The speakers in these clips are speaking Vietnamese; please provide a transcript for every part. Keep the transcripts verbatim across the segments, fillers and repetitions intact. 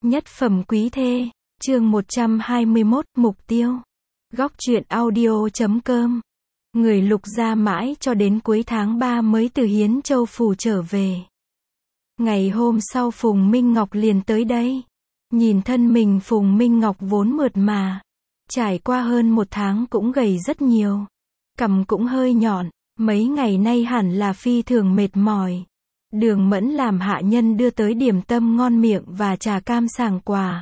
Nhất phẩm quý thê, chương một trăm hai mươi mốt, mục tiêu. Góc truyện audio.com. Người Lục gia mãi cho đến cuối tháng ba mới từ Hiến Châu phủ trở về. Ngày hôm sau Phùng Minh Ngọc liền tới đây. Nhìn thân mình Phùng Minh Ngọc vốn mượt mà. Trải qua hơn một tháng cũng gầy rất nhiều. Cằm cũng hơi nhọn, mấy ngày nay hẳn là phi thường mệt mỏi. Đường Mẫn làm hạ nhân đưa tới điểm tâm ngon miệng và trà cam sảng quà.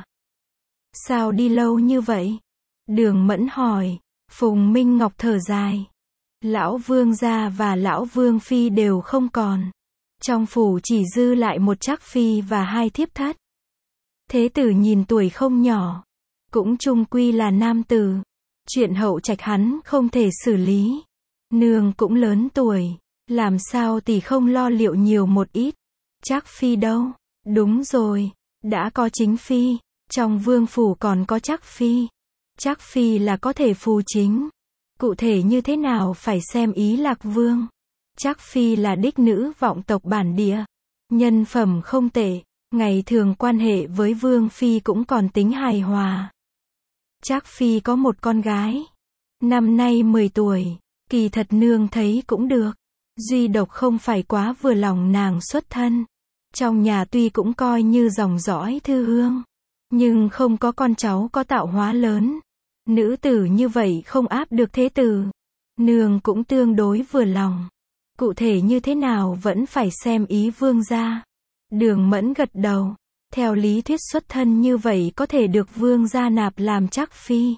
Sao đi lâu như vậy? Đường Mẫn hỏi. Phùng Minh Ngọc thở dài. Lão Vương gia và Lão Vương phi đều không còn. Trong phủ chỉ dư lại một trác phi và hai thiếp thất. Thế tử nhìn tuổi không nhỏ, cũng chung quy là nam tử. Chuyện hậu trạch hắn không thể xử lý. Nương cũng lớn tuổi, làm sao tỷ không lo liệu nhiều một ít. Trác phi đâu? Đúng rồi, đã có chính phi. Trong vương phủ còn có trác phi. Trác phi là có thể phù chính. Cụ thể như thế nào phải xem ý Lạc Vương. Trác phi là đích nữ vọng tộc bản địa. Nhân phẩm không tệ. Ngày thường quan hệ với Vương phi cũng còn tính hài hòa. Trác phi có một con gái. Năm nay mười tuổi. Kỳ thật nương thấy cũng được. Duy độc không phải quá vừa lòng nàng xuất thân. Trong nhà tuy cũng coi như dòng dõi thư hương, nhưng không có con cháu có tạo hóa lớn. Nữ tử như vậy không áp được thế tử. Nương cũng tương đối vừa lòng. Cụ thể như thế nào vẫn phải xem ý vương gia. Đường Mẫn gật đầu. Theo lý thuyết xuất thân như vậy có thể được vương gia nạp làm trác phi.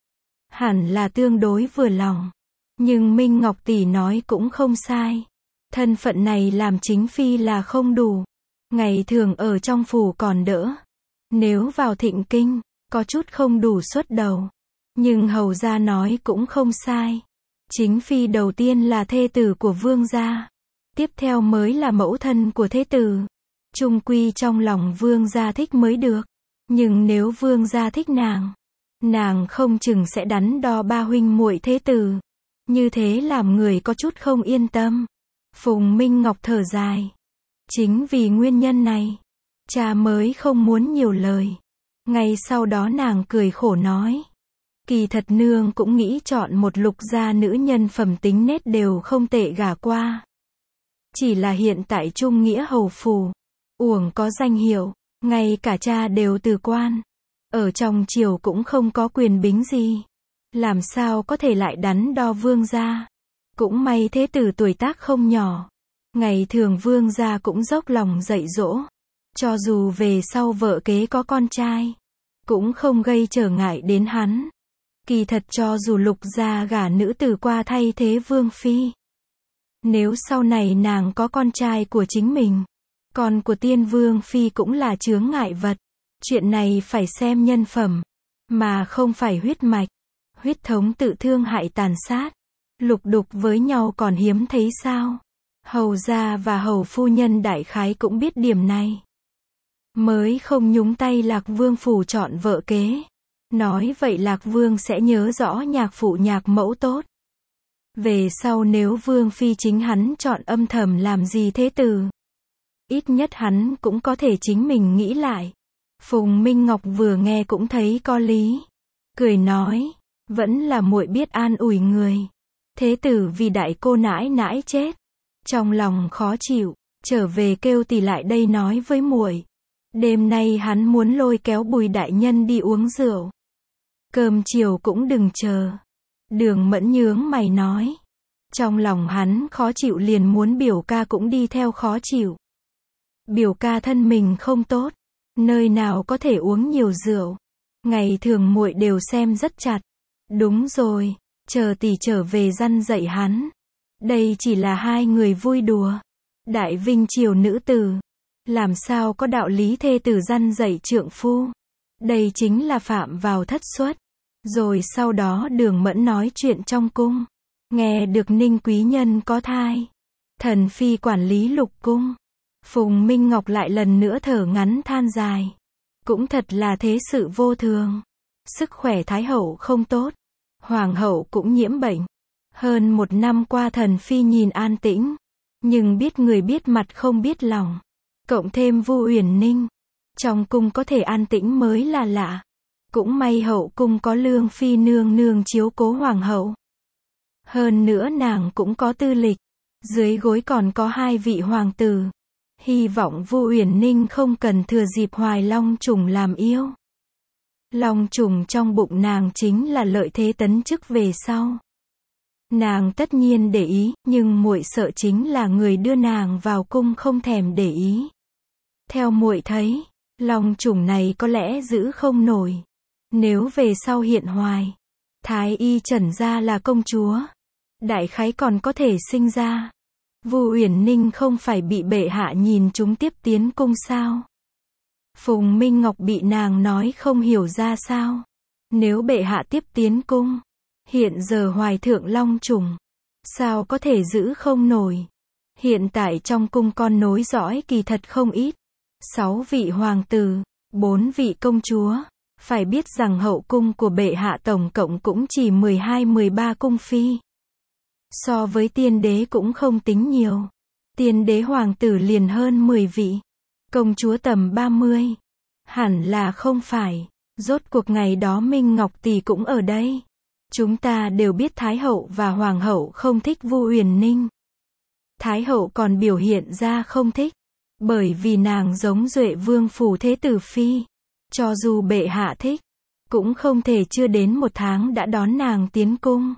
Hẳn là tương đối vừa lòng. Nhưng Minh Ngọc tỷ nói cũng không sai. Thân phận này làm chính phi là không đủ. Ngày thường ở trong phủ còn đỡ. Nếu vào thịnh kinh, có chút không đủ xuất đầu. Nhưng hầu gia nói cũng không sai. Chính phi đầu tiên là thê tử của vương gia. Tiếp theo mới là mẫu thân của thế tử. Chung quy trong lòng vương gia thích mới được. Nhưng nếu vương gia thích nàng, nàng không chừng sẽ đắn đo ba huynh muội thế tử. Như thế làm người có chút không yên tâm. Phùng Minh Ngọc thở dài. Chính vì nguyên nhân này, cha mới không muốn nhiều lời. Ngay sau đó nàng cười khổ nói. Kỳ thật nương cũng nghĩ chọn một Lục gia nữ nhân phẩm tính nết đều không tệ gả qua. Chỉ là hiện tại trung nghĩa hầu phủ, uổng có danh hiệu, ngay cả cha đều từ quan. Ở trong triều cũng không có quyền bính gì. Làm sao có thể lại đắn đo vương gia. Cũng may thế tử tuổi tác không nhỏ. Ngày thường vương gia cũng dốc lòng dạy dỗ. Cho dù về sau vợ kế có con trai, cũng không gây trở ngại đến hắn. Kỳ thật cho dù Lục gia gả nữ tử qua thay thế vương phi, nếu sau này nàng có con trai của chính mình, con của tiên vương phi cũng là chướng ngại vật. Chuyện này phải xem nhân phẩm, mà không phải huyết mạch. Huyết thống tự thương hại tàn sát, lục đục với nhau còn hiếm thấy sao. Hầu gia và hầu phu nhân đại khái cũng biết điểm này, mới không nhúng tay Lạc Vương phủ chọn vợ kế. Nói vậy Lạc Vương sẽ nhớ rõ nhạc phụ nhạc mẫu tốt. Về sau nếu Vương phi chính hắn chọn âm thầm làm gì thế tử, ít nhất hắn cũng có thể chính mình nghĩ lại. Phùng Minh Ngọc vừa nghe cũng thấy có lý, cười nói. Vẫn là muội biết an ủi người. Thế tử vì đại cô nãi nãi chết, trong lòng khó chịu, trở về kêu tỷ lại đây nói với muội. Đêm nay hắn muốn lôi kéo Bùi đại nhân đi uống rượu. Cơm chiều cũng đừng chờ. Đường Mẫn nhướng mày nói. Trong lòng hắn khó chịu liền muốn biểu ca cũng đi theo khó chịu. Biểu ca thân mình không tốt, nơi nào có thể uống nhiều rượu. Ngày thường muội đều xem rất chặt. Đúng rồi, chờ tỷ trở về răn dạy hắn. Đây chỉ là hai người vui đùa. Đại vinh triều nữ tử, làm sao có đạo lý thê tử răn dạy trượng phu. Đây chính là phạm vào thất suất. Rồi sau đó Đường Mẫn nói chuyện trong cung. Nghe được Ninh quý nhân có thai, thần phi quản lý lục cung. Phùng Minh Ngọc lại lần nữa thở ngắn than dài. Cũng thật là thế sự vô thường. Sức khỏe Thái hậu không tốt. Hoàng hậu cũng nhiễm bệnh. Hơn một năm qua thần phi nhìn an tĩnh. Nhưng biết người biết mặt không biết lòng. Cộng thêm Vu Uyển Ninh. Trong cung có thể an tĩnh mới là lạ. Cũng may hậu cung có Lương Phi nương nương chiếu cố hoàng hậu. Hơn nữa nàng cũng có tư lịch. Dưới gối còn có hai vị hoàng tử. Hy vọng Vu Uyển Ninh không cần thừa dịp hoài long trùng làm yêu. Long trùng trong bụng nàng chính là lợi thế tấn chức về sau. Nàng tất nhiên để ý, nhưng muội sợ chính là người đưa nàng vào cung không thèm để ý. Theo muội thấy, long trùng này có lẽ giữ không nổi. Nếu về sau hiện hoài, Thái y trần ra là công chúa, đại khái còn có thể sinh ra. Vu Uyển Ninh không phải bị bệ hạ nhìn chúng tiếp tiến cung sao? Phùng Minh Ngọc bị nàng nói không hiểu ra sao. Nếu bệ hạ tiếp tiến cung, hiện giờ hoài thượng long trùng, sao có thể giữ không nổi? Hiện tại trong cung con nối dõi kỳ thật không ít. Sáu vị hoàng tử, bốn vị công chúa. Phải biết rằng hậu cung của bệ hạ tổng cộng cũng chỉ mười hai mười ba cung phi. So với tiên đế cũng không tính nhiều. Tiên đế hoàng tử liền hơn mười vị. Công chúa tầm ba mươi. Hẳn là không phải. Rốt cuộc ngày đó Minh Ngọc tỷ cũng ở đây. Chúng ta đều biết Thái hậu và Hoàng hậu không thích Vu Uyển Ninh. Thái hậu còn biểu hiện ra không thích. Bởi vì nàng giống Duệ Vương phủ thế tử phi. Cho dù bệ hạ thích, cũng không thể chưa đến một tháng đã đón nàng tiến cung.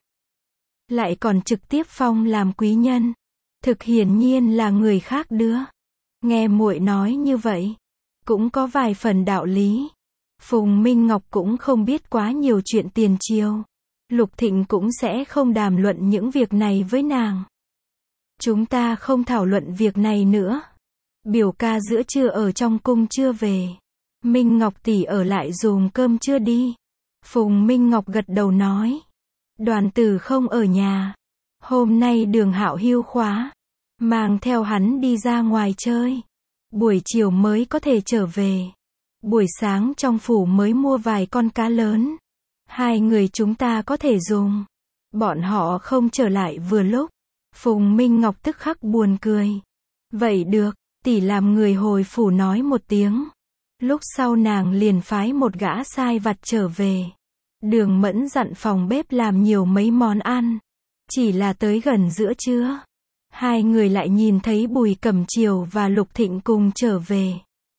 Lại còn trực tiếp phong làm quý nhân. Thực hiển nhiên là người khác đưa. Nghe muội nói như vậy, cũng có vài phần đạo lý. Phùng Minh Ngọc cũng không biết quá nhiều chuyện tiền triều. Lục Thịnh cũng sẽ không đàm luận những việc này với nàng. Chúng ta không thảo luận việc này nữa. Biểu ca giữa trưa ở trong cung chưa về. Minh Ngọc tỷ ở lại dùng cơm chưa đi. Phùng Minh Ngọc gật đầu nói. Đoàn tử không ở nhà. Hôm nay Đường Hạo hưu khóa. Mang theo hắn đi ra ngoài chơi. Buổi chiều mới có thể trở về. Buổi sáng trong phủ mới mua vài con cá lớn. Hai người chúng ta có thể dùng. Bọn họ không trở lại vừa lúc. Phùng Minh Ngọc tức khắc buồn cười. Vậy được, tỷ làm người hồi phủ nói một tiếng. Lúc sau nàng liền phái một gã sai vặt trở về. Đường Mẫn dặn phòng bếp làm nhiều mấy món ăn. Chỉ là tới gần giữa trưa, hai người lại nhìn thấy Bùi Cẩm Chiều và Lục Thịnh cùng trở về.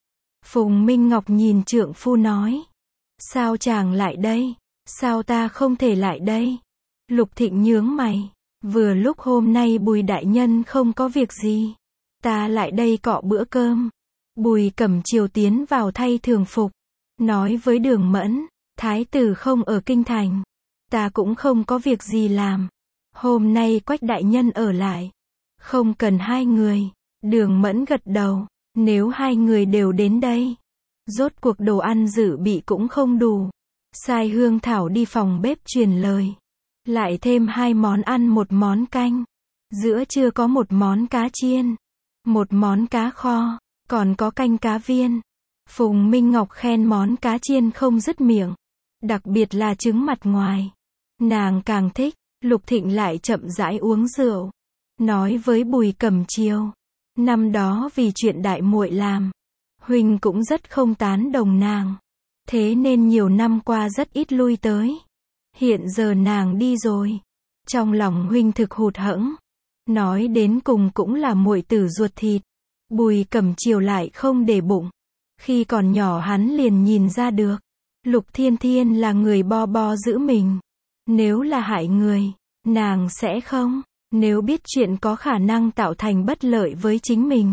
Phùng Minh Ngọc nhìn trượng phu nói. Sao chàng lại đây? Sao ta không thể lại đây? Lục Thịnh nhướng mày. Vừa lúc hôm nay Bùi đại nhân không có việc gì. Ta lại đây cọ bữa cơm. Bùi Cẩm Chiều tiến vào thay thường phục. Nói với Đường Mẫn. Thái tử không ở kinh thành. Ta cũng không có việc gì làm. Hôm nay Quách đại nhân ở lại. Không cần hai người. Đường Mẫn gật đầu. Nếu hai người đều đến đây. Rốt cuộc đồ ăn dự bị cũng không đủ. Sai Hương Thảo đi phòng bếp truyền lời. Lại thêm hai món ăn một món canh. Giữa trưa có một món cá chiên. Một món cá kho. Còn có canh cá viên. Phùng Minh Ngọc khen món cá chiên không dứt miệng. Đặc biệt là trứng mặt ngoài. Nàng càng thích. Lục Thịnh lại chậm rãi uống rượu. Nói với Bùi Cẩm Chiều. Năm đó vì chuyện đại muội làm. Huynh cũng rất không tán đồng nàng. Thế nên nhiều năm qua rất ít lui tới. Hiện giờ nàng đi rồi. Trong lòng huynh thực hụt hẫng. Nói đến cùng cũng là muội tử ruột thịt. Bùi Cẩm Chiều lại không để bụng. Khi còn nhỏ hắn liền nhìn ra được. Lục Thiên Thiên là người bo bo giữ mình. Nếu là hại người, nàng sẽ không. Nếu biết chuyện có khả năng tạo thành bất lợi với chính mình,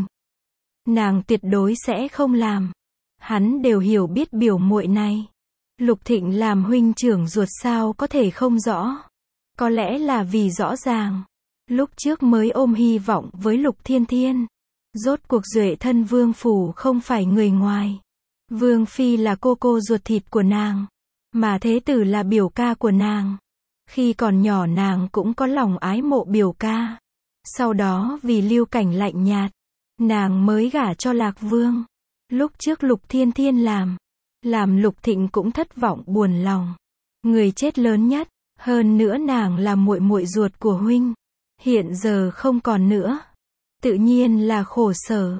nàng tuyệt đối sẽ không làm. Hắn đều hiểu biết biểu muội này. Lục Thịnh làm huynh trưởng ruột sao có thể không rõ. Có lẽ là vì rõ ràng. Lúc trước mới ôm hy vọng với Lục Thiên Thiên. Rốt cuộc Duệ thân Vương phủ không phải người ngoài. Vương phi là cô cô ruột thịt của nàng. Mà thế tử là biểu ca của nàng. Khi còn nhỏ nàng cũng có lòng ái mộ biểu ca. Sau đó vì Lưu Cảnh lạnh nhạt, nàng mới gả cho Lạc Vương. Lúc trước Lục Thiên Thiên làm, làm Lục Thịnh cũng thất vọng buồn lòng. Người chết lớn nhất, hơn nữa nàng là muội muội ruột của huynh. Hiện giờ không còn nữa. Tự nhiên là khổ sở.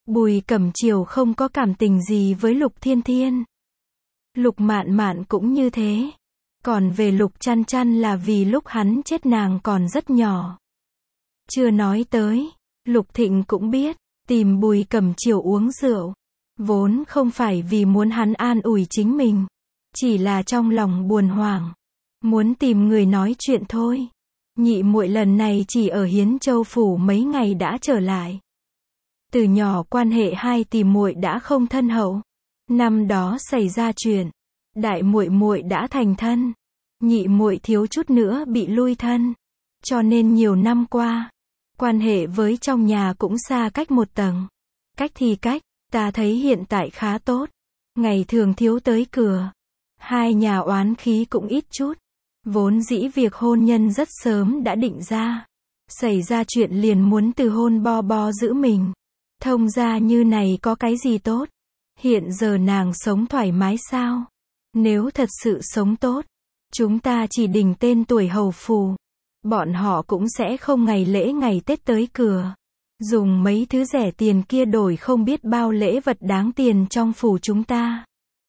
Bùi Cẩm Chiều không có cảm tình gì với Lục Thiên Thiên. Lục Mạn Mạn cũng như thế. Còn về Lục Chăn Chăn là vì lúc hắn chết nàng còn rất nhỏ. Chưa nói tới, Lục Thịnh cũng biết, tìm Bùi Cẩm Chiều uống rượu, vốn không phải vì muốn hắn an ủi chính mình, chỉ là trong lòng buồn hoảng, muốn tìm người nói chuyện thôi. Nhị muội lần này chỉ ở Hiến Châu phủ mấy ngày đã trở lại. Từ nhỏ quan hệ hai tỷ muội đã không thân hậu. Năm đó xảy ra chuyện, đại muội muội đã thành thân, nhị muội thiếu chút nữa bị lui thân, cho nên nhiều năm qua, quan hệ với trong nhà cũng xa cách một tầng. Cách thì cách, ta thấy hiện tại khá tốt, ngày thường thiếu tới cửa, hai nhà oán khí cũng ít chút. Vốn dĩ việc hôn nhân rất sớm đã định ra, xảy ra chuyện liền muốn từ hôn bo bo giữ mình. Thông ra như này có cái gì tốt? Hiện giờ nàng sống thoải mái sao? Nếu thật sự sống tốt, chúng ta chỉ đình tên tuổi hầu phù, bọn họ cũng sẽ không ngày lễ ngày Tết tới cửa, dùng mấy thứ rẻ tiền kia đổi không biết bao lễ vật đáng tiền trong phủ chúng ta.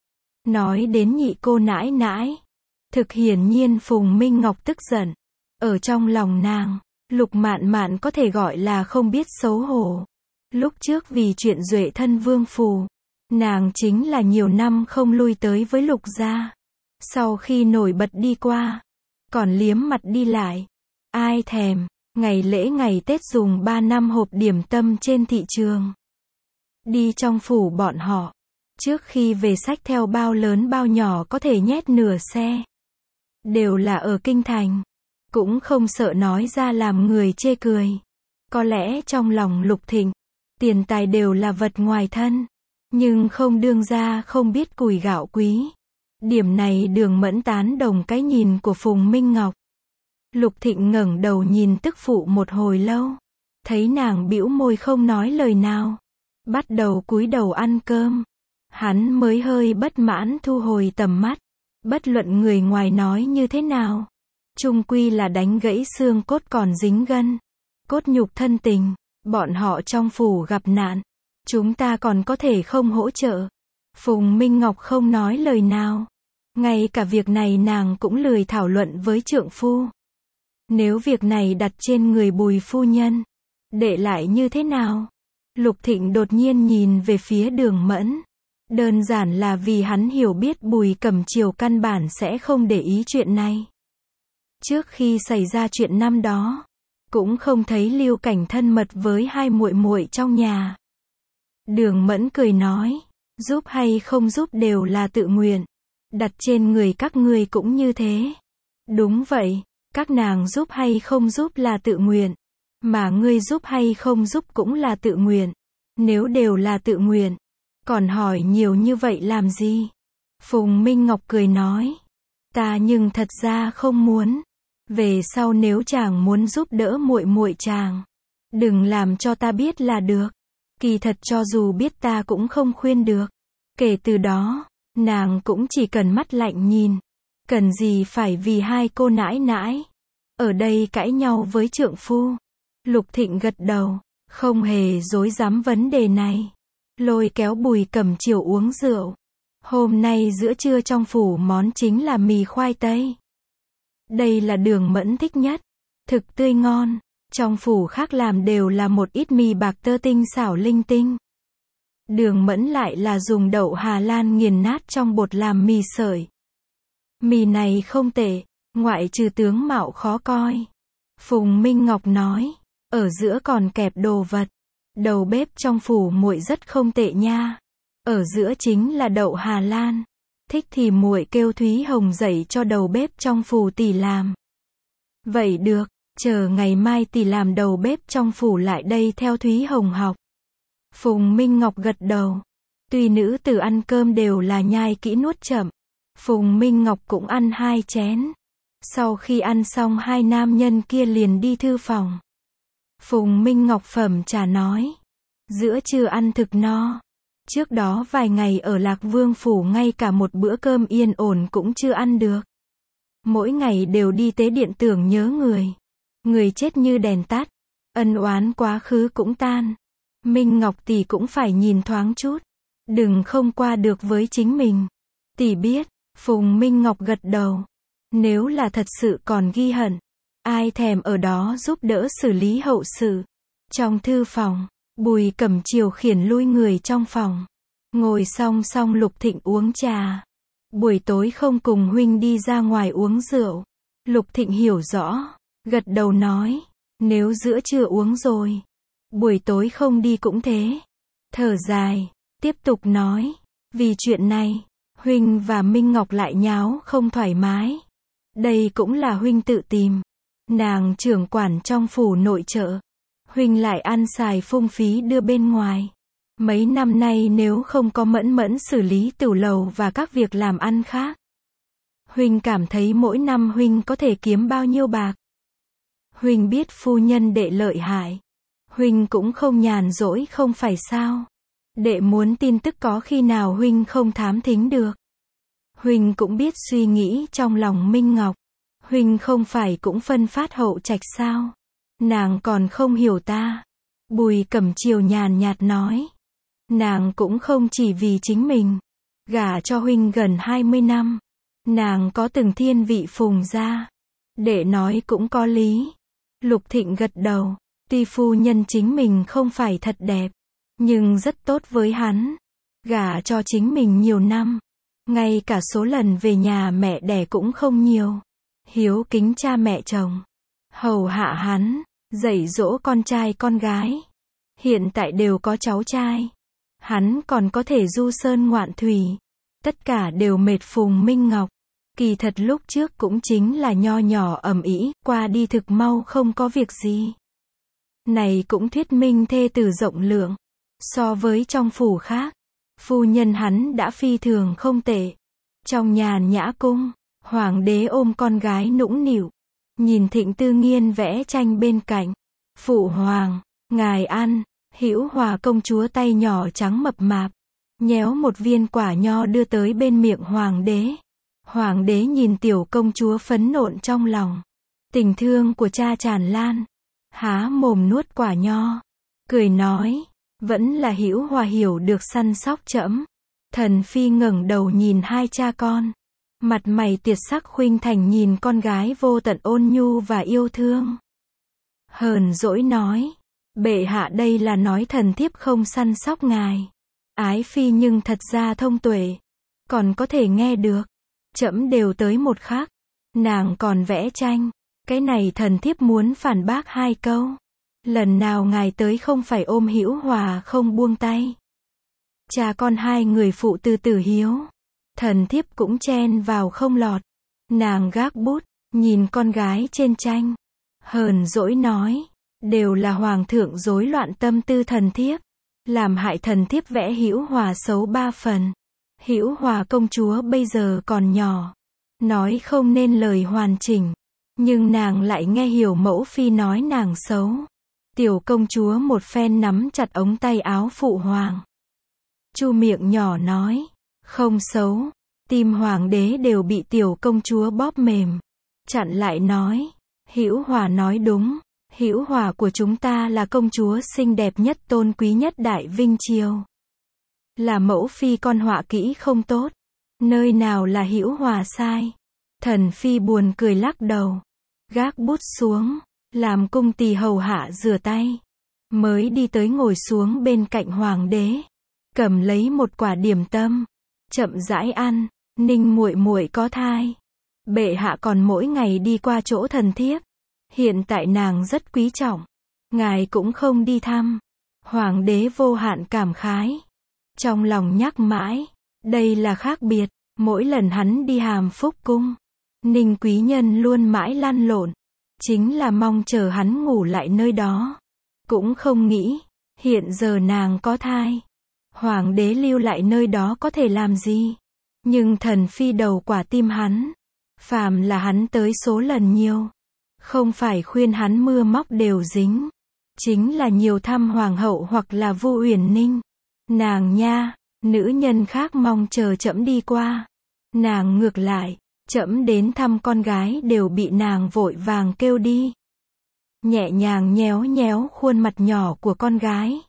Nói đến nhị cô nãi nãi, thực hiển nhiên Phùng Minh Ngọc tức giận. Ở trong lòng nàng, Lục Mạn Mạn có thể gọi là không biết xấu hổ. Lúc trước vì chuyện duệ thân vương phù, nàng chính là nhiều năm không lui tới với Lục gia. Sau khi nổi bật đi qua, còn liếm mặt đi lại. Ai thèm, ngày lễ ngày Tết dùng ba năm hộp điểm tâm trên thị trường. Đi trong phủ bọn họ, trước khi về xách theo bao lớn bao nhỏ có thể nhét nửa xe. Đều là ở kinh thành, cũng không sợ nói ra làm người chê cười. Có lẽ trong lòng Lục Thịnh, tiền tài đều là vật ngoài thân, nhưng không đương ra không biết củi gạo quý. Điểm này Đường Mẫn tán đồng cái nhìn của Phùng Minh Ngọc. Lục Thịnh ngẩng đầu nhìn tức phụ một hồi lâu, thấy nàng bĩu môi không nói lời nào, bắt đầu cúi đầu ăn cơm. Hắn mới hơi bất mãn thu hồi tầm mắt. Bất luận người ngoài nói như thế nào, chung quy là đánh gãy xương cốt còn dính gân, cốt nhục thân tình. Bọn họ trong phủ gặp nạn, chúng ta còn có thể không hỗ trợ. Phùng Minh Ngọc không nói lời nào. Ngay cả việc này nàng cũng lười thảo luận với trượng phu. Nếu việc này đặt trên người Bùi phu nhân, để lại như thế nào? Lục Thịnh đột nhiên nhìn về phía Đường Mẫn. Đơn giản là vì hắn hiểu biết Bùi Cẩm Chiều căn bản sẽ không để ý chuyện này. Trước khi xảy ra chuyện năm đó, cũng không thấy Lưu Cảnh thân mật với hai muội muội trong nhà. Đường Mẫn cười nói, giúp hay không giúp đều là tự nguyện. Đặt trên người các ngươi cũng như thế. Đúng vậy, các nàng giúp hay không giúp là tự nguyện. Mà ngươi giúp hay không giúp cũng là tự nguyện. Nếu đều là tự nguyện, còn hỏi nhiều như vậy làm gì? Phùng Minh Ngọc cười nói, ta nhưng thật ra không muốn. Về sau nếu chàng muốn giúp đỡ muội muội chàng, đừng làm cho ta biết là được. Kỳ thật cho dù biết ta cũng không khuyên được. Kể từ đó, nàng cũng chỉ cần mắt lạnh nhìn. Cần gì phải vì hai cô nãi nãi ở đây cãi nhau với trượng phu. Lục Thịnh gật đầu, không hề dối dám vấn đề này. Lôi kéo Bùi Cẩm Chiều uống rượu. Hôm nay giữa trưa trong phủ món chính là mì khoai tây. Đây là Đường Mẫn thích nhất. Thực tươi ngon. Trong phủ khác làm đều là một ít mì bạc tơ tinh xảo linh tinh. Đường Mẫn lại là dùng đậu Hà Lan nghiền nát trong bột làm mì sợi. Mì này không tệ, ngoại trừ tướng mạo khó coi. Phùng Minh Ngọc nói, ở giữa còn kẹp đồ vật. Đầu bếp trong phủ muội rất không tệ nha. Ở giữa chính là đậu Hà Lan. Thích thì muội kêu Thúy Hồng dạy cho đầu bếp trong phủ tỷ làm. Vậy được, chờ ngày mai tỷ làm đầu bếp trong phủ lại đây theo Thúy Hồng học. Phùng Minh Ngọc gật đầu. Tuy nữ tử ăn cơm đều là nhai kỹ nuốt chậm. Phùng Minh Ngọc cũng ăn hai chén. Sau khi ăn xong hai nam nhân kia liền đi thư phòng. Phùng Minh Ngọc phẩm trà nói, giữa trưa ăn thực no. Trước đó vài ngày ở Lạc Vương phủ ngay cả một bữa cơm yên ổn cũng chưa ăn được. Mỗi ngày đều đi tế điện tưởng nhớ người. Người chết như đèn tắt. Ân oán quá khứ cũng tan. Minh Ngọc tỷ cũng phải nhìn thoáng chút. Đừng không qua được với chính mình. Tỷ biết. Phùng Minh Ngọc gật đầu. Nếu là thật sự còn ghi hận, ai thèm ở đó giúp đỡ xử lý hậu sự. Trong thư phòng, Bùi Cẩm Chiều khiển lui người trong phòng. Ngồi song song Lục Thịnh uống trà. Buổi tối không cùng huynh đi ra ngoài uống rượu. Lục Thịnh hiểu rõ, gật đầu nói, nếu giữa trưa uống rồi, buổi tối không đi cũng thế. Thở dài, tiếp tục nói, vì chuyện này, huynh và Minh Ngọc lại nháo không thoải mái. Đây cũng là huynh tự tìm. Nàng trưởng quản trong phủ nội trợ, huynh lại ăn xài phung phí đưa bên ngoài. Mấy năm nay nếu không có mẫn mẫn xử lý tửu lầu và các việc làm ăn khác, huynh cảm thấy mỗi năm huynh có thể kiếm bao nhiêu bạc. Huynh biết phu nhân đệ lợi hại, huynh cũng không nhàn rỗi không phải sao. Đệ muốn tin tức có khi nào huynh không thám thính được. Huynh cũng biết suy nghĩ trong lòng Minh Ngọc. Huynh không phải cũng phân phát hậu trạch sao? Nàng còn không hiểu ta. Bùi Cẩm Chiều nhàn nhạt nói. Nàng cũng không chỉ vì chính mình. Gả cho huynh gần hai mươi năm. Nàng có từng thiên vị phùng gia. Đệ nói cũng có lý. Lục Thịnh gật đầu. Tuy phu nhân chính mình không phải thật đẹp, nhưng rất tốt với hắn. Gả cho chính mình nhiều năm. Ngay cả số lần về nhà mẹ đẻ cũng không nhiều. Hiếu kính cha mẹ chồng. Hầu hạ hắn. Dạy dỗ con trai con gái. Hiện tại đều có cháu trai. Hắn còn có thể du sơn ngoạn thủy. Tất cả đều mệt Phùng Minh Ngọc. Kỳ thật lúc trước cũng chính là nho nhỏ ầm ĩ, qua đi thực mau không có việc gì. Này cũng thuyết minh thê tử rộng lượng. So với trong phủ khác, phu nhân hắn đã phi thường không tệ. Trong nhàn nhã cung, hoàng đế ôm con gái nũng nịu, nhìn Thịnh Tư Nghiên vẽ tranh bên cạnh. Phụ hoàng, ngài ăn. Hữu Hòa công chúa tay nhỏ trắng mập mạp, nhéo một viên quả nho đưa tới bên miệng hoàng đế. Hoàng đế nhìn tiểu công chúa phấn nộn trong lòng. Tình thương của cha tràn lan. Há mồm nuốt quả nho. Cười nói, vẫn là Hữu Hòa hiểu được săn sóc trẫm. Thần phi ngẩng đầu nhìn hai cha con. Mặt mày tiệt sắc khuynh thành nhìn con gái vô tận ôn nhu và yêu thương. Hờn dỗi nói, bệ hạ đây là nói thần thiếp không săn sóc ngài. Ái phi nhưng thật ra thông tuệ, còn có thể nghe được. Trẫm đều tới một khắc, nàng còn vẽ tranh. Cái này thần thiếp muốn phản bác hai câu. Lần nào ngài tới không phải ôm Hữu Hòa không buông tay. Cha con hai người phụ từ tử hiếu. Thần thiếp cũng chen vào không lọt. Nàng gác bút, nhìn con gái trên tranh. Hờn dỗi nói, đều là hoàng thượng rối loạn tâm tư thần thiếp. Làm hại thần thiếp vẽ Hữu Hòa xấu ba phần. Hữu Hòa công chúa bây giờ còn nhỏ. Nói không nên lời hoàn chỉnh. Nhưng nàng lại nghe hiểu mẫu phi nói nàng xấu. Tiểu công chúa một phen nắm chặt ống tay áo phụ hoàng. Chu miệng nhỏ nói, không xấu. Tim hoàng đế đều bị tiểu công chúa bóp mềm. Chặn lại nói, Hữu Hòa nói đúng. Hữu Hòa của chúng ta là công chúa xinh đẹp nhất tôn quý nhất Đại Vinh Triều. Là mẫu phi con họa kỹ không tốt. Nơi nào là Hữu Hòa sai. Thần phi buồn cười lắc đầu. Gác bút xuống. Làm cung tỳ hầu hạ rửa tay. Mới đi tới ngồi xuống bên cạnh hoàng đế. Cầm lấy một quả điểm tâm. Chậm rãi ăn. Ninh muội muội có thai. Bệ hạ còn mỗi ngày đi qua chỗ thần thiếp. Hiện tại nàng rất quý trọng. Ngài cũng không đi thăm. Hoàng đế vô hạn cảm khái. Trong lòng nhắc mãi. Đây là khác biệt. Mỗi lần hắn đi Hàm Phúc cung, Ninh quý nhân luôn mãi lăn lộn. Chính là mong chờ hắn ngủ lại nơi đó. Cũng không nghĩ, hiện giờ nàng có thai. Hoàng đế lưu lại nơi đó có thể làm gì? Nhưng thần phi đầu quả tim hắn. Phàm là hắn tới số lần nhiều. Không phải khuyên hắn mưa móc đều dính. Chính là nhiều thăm hoàng hậu hoặc là Vu Uyển Ninh. Nàng nha, nữ nhân khác mong chờ trẫm đi qua. Nàng ngược lại, trẫm đến thăm con gái đều bị nàng vội vàng kêu đi. Nhẹ nhàng nhéo nhéo khuôn mặt nhỏ của con gái.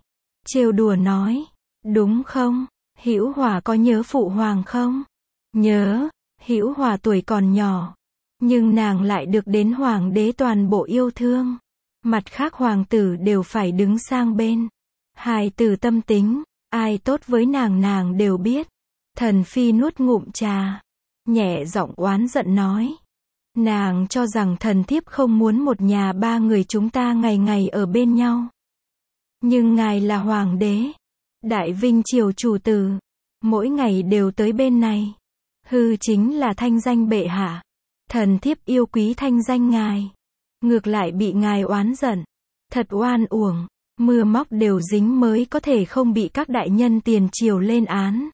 trêu đùa nói, đúng không, Hữu Hòa có nhớ phụ hoàng không? Nhớ, Hữu Hòa tuổi còn nhỏ, nhưng nàng lại được đến hoàng đế toàn bộ yêu thương. Mặt khác hoàng tử đều phải đứng sang bên. Hài tử tâm tính, ai tốt với nàng nàng đều biết. Thần phi nuốt ngụm trà, nhẹ giọng oán giận nói. Nàng cho rằng thần thiếp không muốn một nhà ba người chúng ta ngày ngày ở bên nhau. Nhưng ngài là hoàng đế, đại vinh triều chủ tử, mỗi ngày đều tới bên này. Hư chính là thanh danh bệ hạ. Thần thiếp yêu quý thanh danh ngài, ngược lại bị ngài oán giận. Thật oan uổng, mưa móc đều dính mới có thể không bị các đại nhân tiền triều lên án.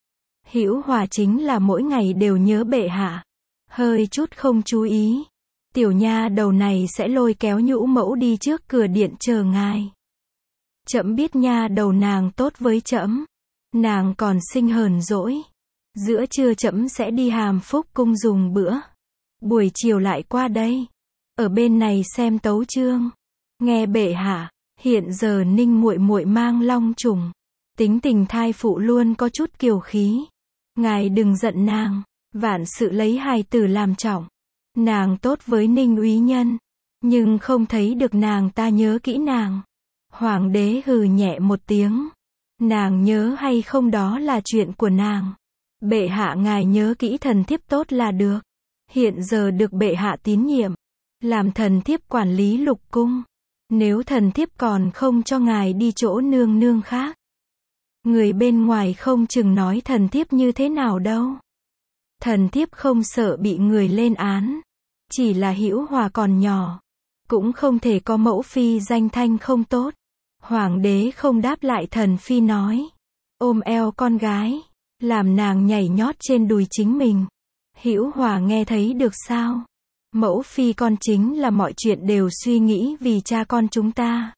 Hữu Hòa chính là mỗi ngày đều nhớ bệ hạ, hơi chút không chú ý, tiểu nha đầu này sẽ lôi kéo nhũ mẫu đi trước cửa điện chờ ngài. Trẫm biết nha đầu nàng tốt với trẫm, nàng còn sinh hờn dỗi. Giữa trưa trẫm sẽ đi Hàm Phúc cung dùng bữa, buổi chiều lại qua đây, ở bên này xem tấu chương. Nghe bệ hạ, hiện giờ Ninh muội muội mang long trùng, tính tình thai phụ luôn có chút kiều khí. Ngài đừng giận nàng, vạn sự lấy hài tử làm trọng. Nàng tốt với Ninh úy nhân, nhưng không thấy được nàng ta nhớ kỹ nàng. Hoàng đế hừ nhẹ một tiếng. Nàng nhớ hay không đó là chuyện của nàng. Bệ hạ ngài nhớ kỹ thần thiếp tốt là được. Hiện giờ được bệ hạ tín nhiệm, làm thần thiếp quản lý lục cung. Nếu thần thiếp còn không cho ngài đi chỗ nương nương khác, người bên ngoài không chừng nói thần thiếp như thế nào đâu. Thần thiếp không sợ bị người lên án, chỉ là Hữu Hòa còn nhỏ, cũng không thể có mẫu phi danh thanh không tốt. Hoàng đế không đáp lại, thần phi nói, ôm eo con gái, làm nàng nhảy nhót trên đùi chính mình. Hữu Hòa nghe thấy được sao? Mẫu phi con chính là mọi chuyện đều suy nghĩ vì cha con chúng ta.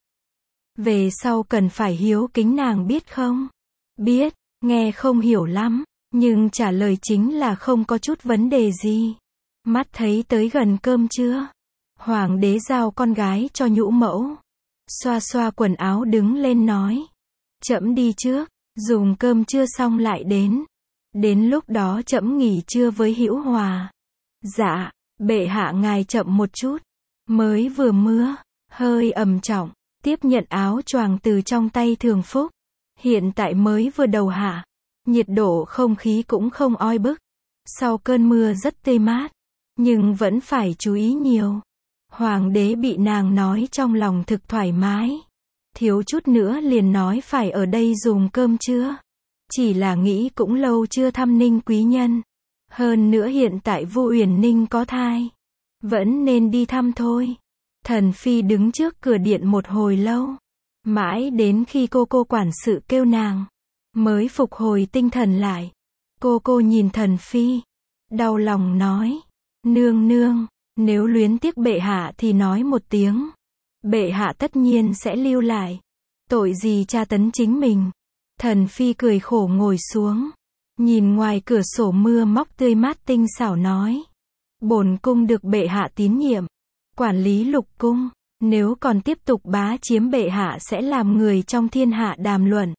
Về sau cần phải hiếu kính nàng biết không? Biết, nghe không hiểu lắm, nhưng trả lời chính là không có chút vấn đề gì. Mắt thấy tới gần cơm trưa, hoàng đế giao con gái cho nhũ mẫu, xoa xoa quần áo đứng lên nói, trẫm đi trước, dùng cơm trưa xong lại đến. Đến lúc đó trẫm nghỉ trưa với Hữu Hòa. Dạ, bệ hạ ngài chậm một chút. Mới vừa mưa, hơi ẩm trọng, tiếp nhận áo choàng từ trong tay Thường Phúc. Hiện tại mới vừa đầu hạ, nhiệt độ không khí cũng không oi bức. Sau cơn mưa rất tê mát, nhưng vẫn phải chú ý nhiều. Hoàng đế bị nàng nói trong lòng thực thoải mái. Thiếu chút nữa liền nói phải ở đây dùng cơm trưa. Chỉ là nghĩ cũng lâu chưa thăm Ninh quý nhân. Hơn nữa hiện tại Vu Uyển Ninh có thai, vẫn nên đi thăm thôi. Thần phi đứng trước cửa điện một hồi lâu, mãi đến khi cô cô quản sự kêu nàng, mới phục hồi tinh thần lại. Cô cô nhìn thần phi, đau lòng nói, nương nương, nếu luyến tiếc bệ hạ thì nói một tiếng. Bệ hạ tất nhiên sẽ lưu lại. Tội gì tra tấn chính mình. Thần phi cười khổ ngồi xuống, nhìn ngoài cửa sổ mưa móc tươi mát tinh xảo nói, bổn cung được bệ hạ tín nhiệm, quản lý lục cung, nếu còn tiếp tục bá chiếm bệ hạ sẽ làm người trong thiên hạ đàm luận.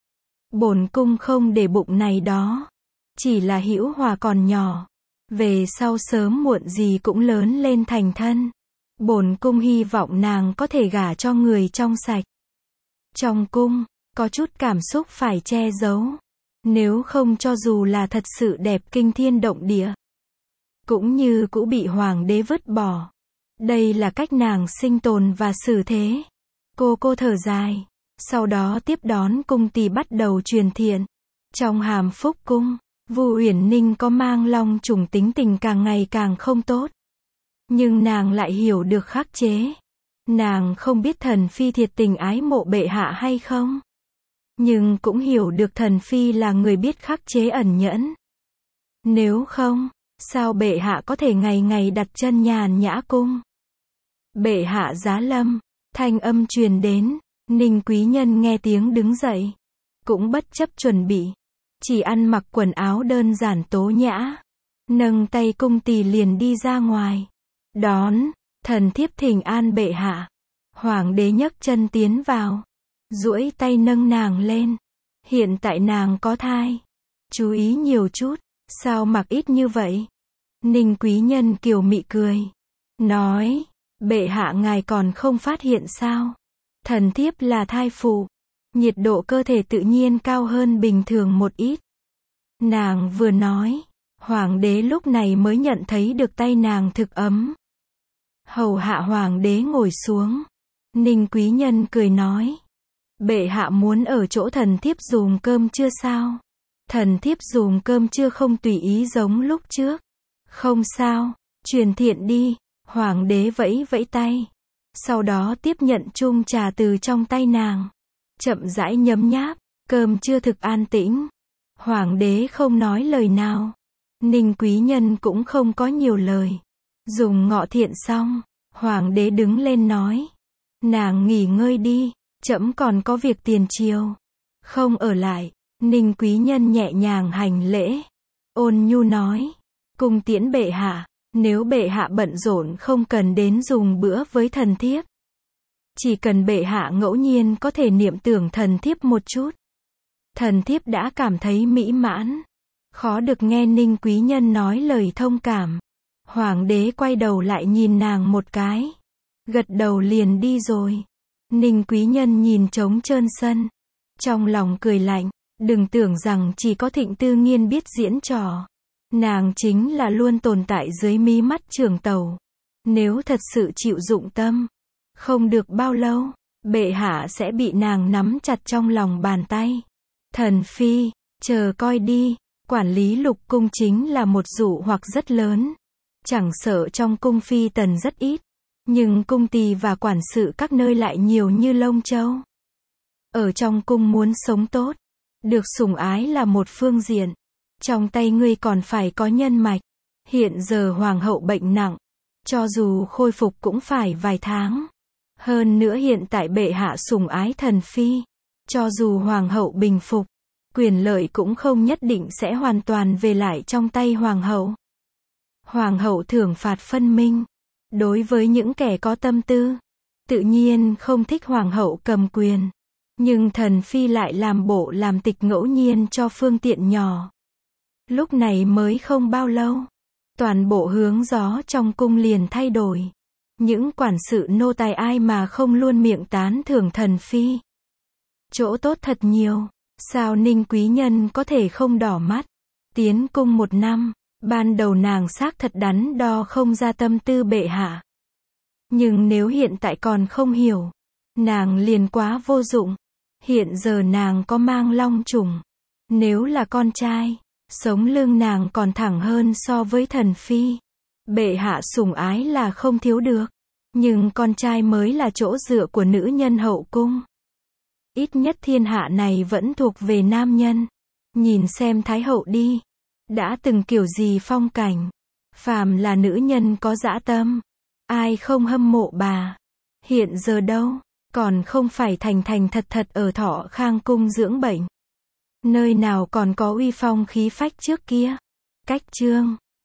Bổn cung không để bụng này đó, chỉ là Hữu Hòa còn nhỏ, về sau sớm muộn gì cũng lớn lên thành thân. Bổn cung hy vọng nàng có thể gả cho người trong sạch. Trong cung, có chút cảm xúc phải che giấu. Nếu không cho dù là thật sự đẹp kinh thiên động địa, cũng như cũ bị hoàng đế vứt bỏ. Đây là cách nàng sinh tồn và xử thế. Cô cô thở dài. Sau đó tiếp đón cung tỳ bắt đầu truyền thiện. Trong Hàm Phúc cung, Vu Uyển Ninh có mang long trùng tính tình càng ngày càng không tốt. Nhưng nàng lại hiểu được khắc chế. Nàng không biết thần phi thiệt tình ái mộ bệ hạ hay không, nhưng cũng hiểu được thần phi là người biết khắc chế ẩn nhẫn. Nếu không, sao bệ hạ có thể ngày ngày đặt chân nhàn nhã cung? Bệ hạ giá lâm, thanh âm truyền đến, Ninh quý nhân nghe tiếng đứng dậy, cũng bất chấp chuẩn bị, chỉ ăn mặc quần áo đơn giản tố nhã, nâng tay cung tỳ liền đi ra ngoài. Đón, thần thiếp thỉnh an bệ hạ. Hoàng đế nhấc chân tiến vào, duỗi tay nâng nàng lên. Hiện tại nàng có thai. Chú ý nhiều chút. Sao mặc ít như vậy? Ninh quý nhân kiều mị cười. Nói, bệ hạ ngài còn không phát hiện sao? Thần thiếp là thai phụ. Nhiệt độ cơ thể tự nhiên cao hơn bình thường một ít. Nàng vừa nói, hoàng đế lúc này mới nhận thấy được tay nàng thực ấm. Hầu hạ hoàng đế ngồi xuống. Ninh quý nhân cười nói. Bệ hạ muốn ở chỗ thần thiếp dùng cơm chưa sao? Thần thiếp dùng cơm chưa không tùy ý giống lúc trước. Không sao, truyền thiện đi. Hoàng đế vẫy vẫy tay. Sau đó tiếp nhận chung trà từ trong tay nàng. Chậm rãi nhấm nháp, cơm chưa thực an tĩnh. Hoàng đế không nói lời nào. Ninh quý nhân cũng không có nhiều lời. Dùng ngọ thiện xong, hoàng đế đứng lên nói. Nàng nghỉ ngơi đi, trẫm còn có việc tiền triều. Không ở lại. Ninh quý nhân nhẹ nhàng hành lễ. Ôn nhu nói. Cung tiễn bệ hạ. Nếu bệ hạ bận rộn không cần đến dùng bữa với thần thiếp. Chỉ cần bệ hạ ngẫu nhiên có thể niệm tưởng thần thiếp một chút. Thần thiếp đã cảm thấy mỹ mãn. Khó được nghe Ninh quý nhân nói lời thông cảm. Hoàng đế quay đầu lại nhìn nàng một cái. Gật đầu liền đi rồi. Ninh quý nhân nhìn trống trơn sân. Trong lòng cười lạnh. Đừng tưởng rằng chỉ có Thịnh Tư Nghiên biết diễn trò. Nàng chính là luôn tồn tại dưới mí mắt trưởng tàu. Nếu thật sự chịu dụng tâm, không được bao lâu, bệ hạ sẽ bị nàng nắm chặt trong lòng bàn tay. Thần phi, chờ coi đi, quản lý lục cung chính là một dụ hoặc rất lớn. Chẳng sợ trong cung phi tần rất ít, nhưng cung tỳ và quản sự các nơi lại nhiều như lông châu. Ở trong cung muốn sống tốt, được sủng ái là một phương diện. Trong tay ngươi còn phải có nhân mạch. Hiện giờ hoàng hậu bệnh nặng. Cho dù khôi phục cũng phải vài tháng. Hơn nữa hiện tại bệ hạ sủng ái thần phi. Cho dù hoàng hậu bình phục, quyền lợi cũng không nhất định sẽ hoàn toàn về lại trong tay hoàng hậu. Hoàng hậu thưởng phạt phân minh. Đối với những kẻ có tâm tư, tự nhiên không thích hoàng hậu cầm quyền. Nhưng thần phi lại làm bộ làm tịch ngẫu nhiên cho phương tiện nhỏ. Lúc này mới không bao lâu, toàn bộ hướng gió trong cung liền thay đổi. Những quản sự nô tài ai mà không luôn miệng tán thưởng thần phi. Chỗ tốt thật nhiều, sao Ninh quý nhân có thể không đỏ mắt. Tiến cung một năm, ban đầu nàng xác thật đắn đo không ra tâm tư bệ hạ. Nhưng nếu hiện tại còn không hiểu, nàng liền quá vô dụng. Hiện giờ nàng có mang long trùng. Nếu là con trai, sống lưng nàng còn thẳng hơn so với thần phi. Bệ hạ sủng ái là không thiếu được. Nhưng con trai mới là chỗ dựa của nữ nhân hậu cung. Ít nhất thiên hạ này vẫn thuộc về nam nhân. Nhìn xem Thái hậu đi. Đã từng kiểu gì phong cảnh. Phàm là nữ nhân có dã tâm. Ai không hâm mộ bà. Hiện giờ đâu, còn không phải thành thành thật thật ở Thọ Khang cung dưỡng bệnh. Nơi nào còn có uy phong khí phách trước kia. Cách chương